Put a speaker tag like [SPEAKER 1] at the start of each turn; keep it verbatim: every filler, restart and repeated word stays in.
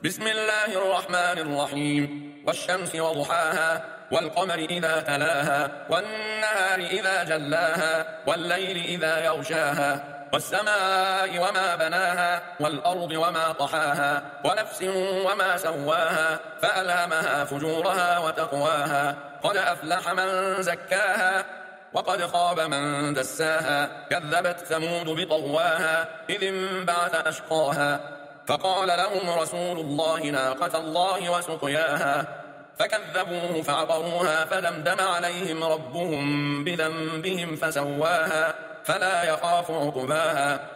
[SPEAKER 1] بسم الله الرحمن الرحيم. والشمس وضحاها والقمر إذا تلاها والنهار إذا جلاها والليل إذا يغشاها والسماء وما بناها والأرض وما طحاها ونفس وما سواها فألهمها فجورها وتقواها قد أفلح من زكاها وقد خاب من دساها كذبت ثمود بطغواها إذ انبعث أشقاها فقال لهم رسول الله ناقة الله وسقياها فكذبوه فعقروها فدمدم عليهم ربهم بذنبهم فسواها فلا يخاف عقباها.